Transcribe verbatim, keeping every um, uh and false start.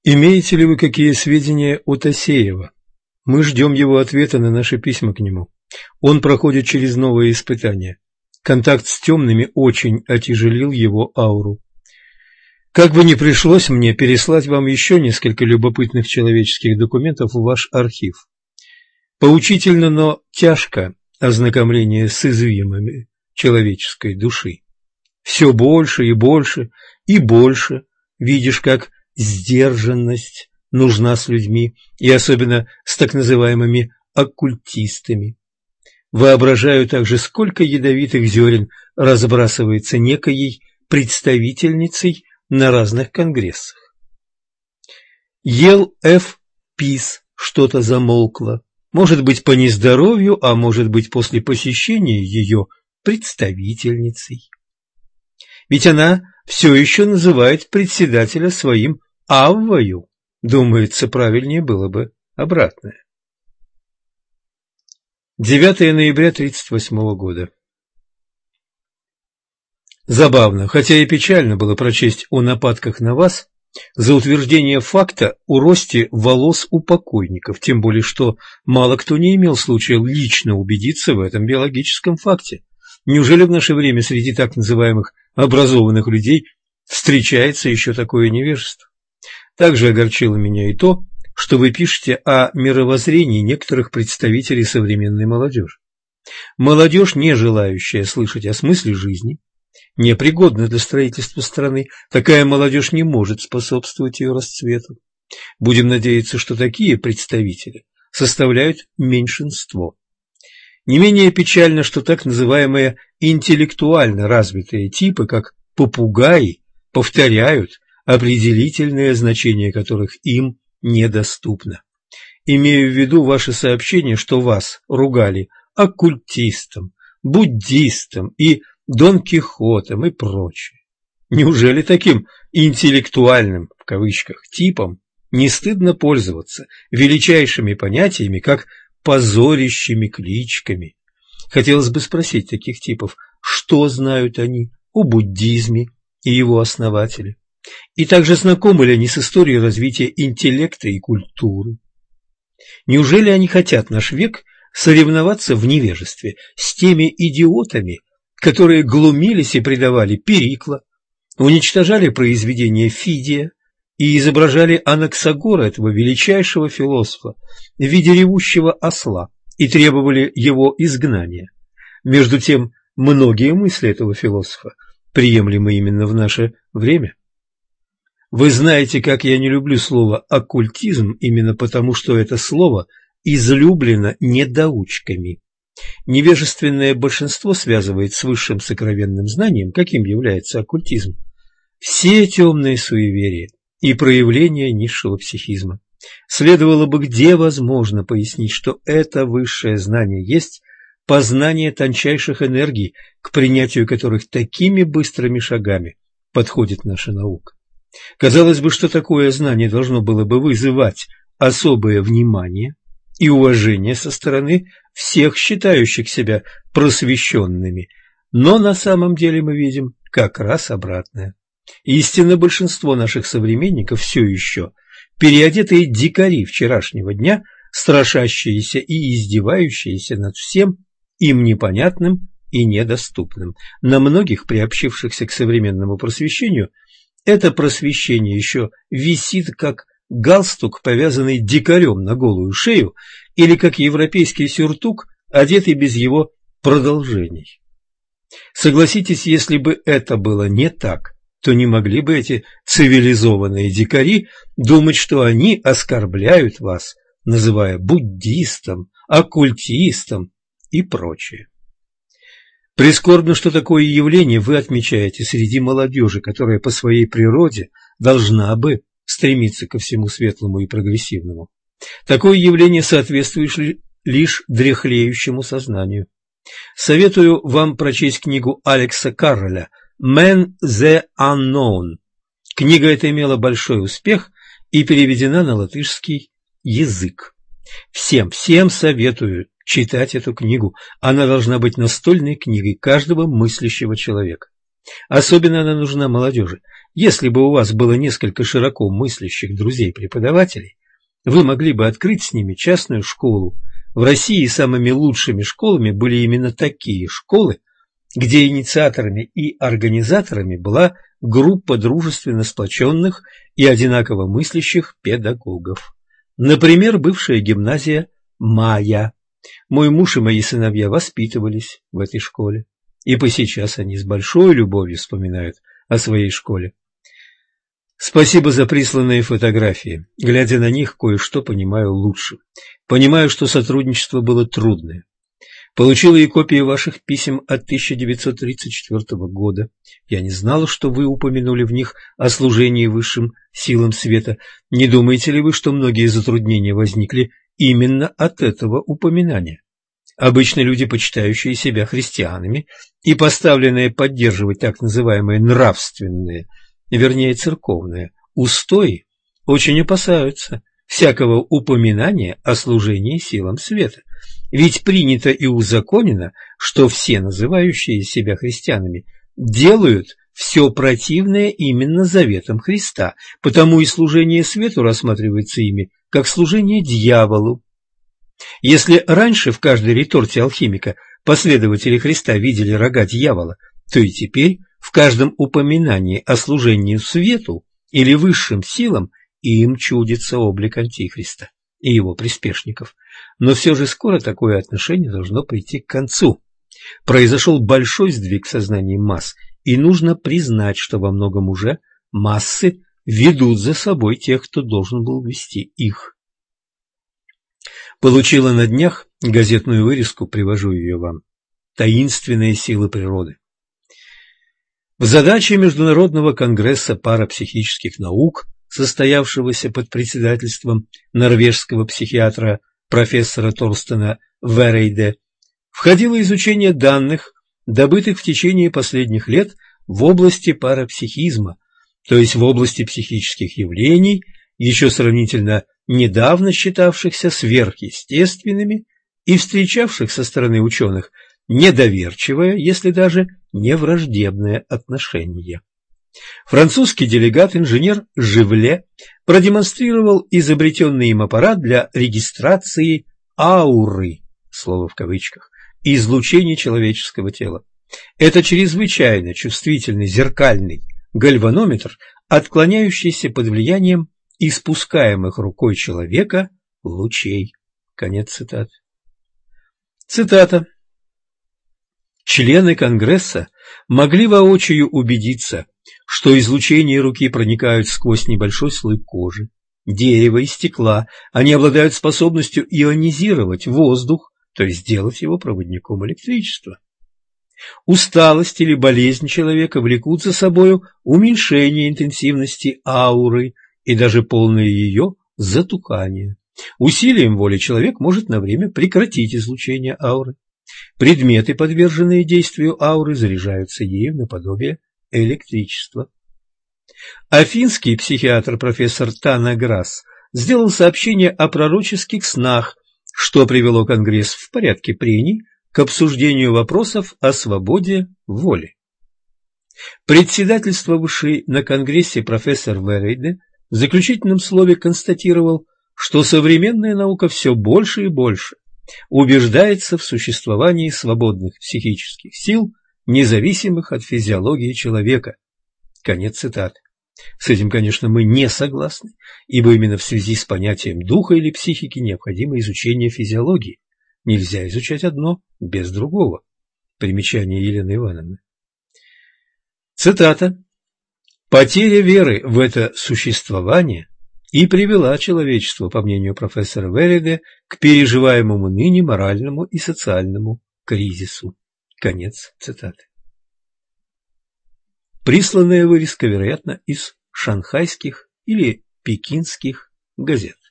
Имеете ли вы какие сведения о Тосеева? Мы ждем его ответа на наши письма к нему. Он проходит через новые испытания. Контакт с темными очень отяжелил его ауру. Как бы ни пришлось мне переслать вам еще несколько любопытных человеческих документов в ваш архив. Поучительно, но тяжко ознакомление с извимами человеческой души. Все больше и больше и больше видишь, как сдержанность нужна с людьми, и особенно с так называемыми оккультистами. Воображаю также, сколько ядовитых зерен разбрасывается некоей представительницей на разных конгрессах. Ел Ф. Пис что-то замолкло, может быть, по нездоровью, а может быть, после посещения ее представительницей. Ведь она все еще называет председателя своим Аввою. Думается, правильнее было бы обратное. девятого ноября тридцать восьмого года. Забавно, хотя и печально было прочесть о нападках на вас за утверждение факта о росте волос у покойников, тем более что мало кто не имел случая лично убедиться в этом биологическом факте. Неужели в наше время среди так называемых образованных людей встречается еще такое невежество? Также огорчило меня и то, что вы пишете о мировоззрении некоторых представителей современной молодежи. Молодежь, не желающая слышать о смысле жизни, непригодна для строительства страны. Такая молодежь не может способствовать ее расцвету. Будем надеяться, что такие представители составляют меньшинство. Не менее печально, что так называемые интеллектуально развитые типы, как попугаи, повторяют определительное значение которых им недоступно. Имею в виду ваше сообщение, что вас ругали оккультистом, буддистом и Дон Кихотом и прочее. Неужели таким «интеллектуальным» в кавычках типом не стыдно пользоваться величайшими понятиями, как позорящими кличками? Хотелось бы спросить таких типов, что знают они о буддизме и его основателе, и также знакомы ли они с историей развития интеллекта и культуры. Неужели они хотят наш век соревноваться в невежестве с теми идиотами, которые глумились и предавали Перикла, уничтожали произведения Фидия и изображали Анаксагора, этого величайшего философа, в виде ревущего осла и требовали его изгнания? Между тем, многие мысли этого философа приемлемы именно в наше время. Вы знаете, как я не люблю слово «оккультизм» именно потому, что это слово излюблено недоучками. Невежественное большинство связывает с высшим сокровенным знанием, каким является оккультизм, все темные суеверия и проявления низшего психизма. Следовало бы, где возможно, пояснить, что это высшее знание есть познание тончайших энергий, к принятию которых такими быстрыми шагами подходит наша наука. Казалось бы, что такое знание должно было бы вызывать особое внимание и уважение со стороны всех считающих себя просвещенными, но на самом деле мы видим как раз обратное. Истинно большинство наших современников все еще переодетые дикари вчерашнего дня, страшащиеся и издевающиеся над всем им непонятным и недоступным. На многих, приобщившихся к современному просвещению, это просвещение еще висит как галстук, повязанный дикарем на голую шею, или как европейский сюртук, одетый без его продолжений. Согласитесь, если бы это было не так, то не могли бы эти цивилизованные дикари думать, что они оскорбляют вас, называя буддистом, оккультистом и прочее. Прискорбно, что такое явление вы отмечаете среди молодежи, которая по своей природе должна бы стремиться ко всему светлому и прогрессивному. Такое явление соответствует лишь дряхлеющему сознанию. Советую вам прочесть книгу Алекса Карроля «Man the Unknown». Книга эта имела большой успех и переведена на латышский язык. Всем, всем советую читать эту книгу. Она должна быть настольной книгой каждого мыслящего человека. Особенно она нужна молодежи. Если бы у вас было несколько широко мыслящих друзей-преподавателей, вы могли бы открыть с ними частную школу. В России самыми лучшими школами были именно такие школы, где инициаторами и организаторами была группа дружественно сплоченных и одинаково мыслящих педагогов. Например, бывшая гимназия «Майя». Мой муж и мои сыновья воспитывались в этой школе, и по сейчас они с большой любовью вспоминают о своей школе. Спасибо за присланные фотографии. Глядя на них, кое-что понимаю лучше. Понимаю, что сотрудничество было трудное. Получила и копии ваших писем от тысяча девятьсот тридцать четвёртого года. Я не знала, что вы упомянули в них о служении высшим силам света. Не думаете ли вы, что многие затруднения возникли именно от этого упоминания? Обычно люди, почитающие себя христианами и поставленные поддерживать так называемые нравственные, вернее церковные, устои, очень опасаются всякого упоминания о служении силам света. Ведь принято и узаконено, что все, называющие себя христианами, делают все противное именно заветам Христа, потому и служение свету рассматривается ими как служение дьяволу. Если раньше в каждой реторте алхимика последователи Христа видели рога дьявола, то и теперь в каждом упоминании о служении свету или высшим силам им чудится облик Антихриста и его приспешников. Но все же скоро такое отношение должно прийти к концу. Произошел большой сдвиг в сознании масс, и нужно признать, что во многом уже массы ведут за собой тех, кто должен был вести их. Получила на днях газетную вырезку, привожу ее вам. Таинственные силы природы. В задаче Международного конгресса парапсихических наук, состоявшегося под председательством норвежского психиатра профессора Торстена Верейде, входило изучение данных, добытых в течение последних лет в области парапсихизма, то есть в области психических явлений, еще сравнительно недавно считавшихся сверхъестественными и встречавших со стороны ученых недоверчивое, если даже не враждебное отношение. Французский делегат, инженер Живле, продемонстрировал изобретенный им аппарат для регистрации ауры, слово в кавычках, излучения человеческого тела. Это чрезвычайно чувствительный зеркальный гальванометр, отклоняющийся под влиянием испускаемых рукой человека лучей. Конец цитаты. Цитата. Члены Конгресса могли воочию убедиться, что излучения руки проникают сквозь небольшой слой кожи, дерева и стекла. Они обладают способностью ионизировать воздух, то есть сделать его проводником электричества. Усталость или болезнь человека влекут за собою уменьшение интенсивности ауры и даже полное ее затухание. Усилием воли человек может на время прекратить излучение ауры. Предметы, подверженные действию ауры, заряжаются ею наподобие электричества. Афинский психиатр профессор Танаграс сделал сообщение о пророческих снах, что привело Конгресс в порядке прений к обсуждению вопросов о свободе воли. Председательствовавший на Конгрессе профессор Верейде в заключительном слове констатировал, что современная наука все больше и больше убеждается в существовании свободных психических сил, независимых от физиологии человека. Конец цитаты. С этим, конечно, мы не согласны, ибо именно в связи с понятием духа или психики необходимо изучение физиологии. Нельзя изучать одно без другого. Примечание Елены Ивановны. Цитата. «Потеря веры в это существование и привела человечество, по мнению профессора Верейде, к переживаемому ныне моральному и социальному кризису». Конец цитаты. Присланная вырезка, вероятно, из шанхайских или пекинских газет.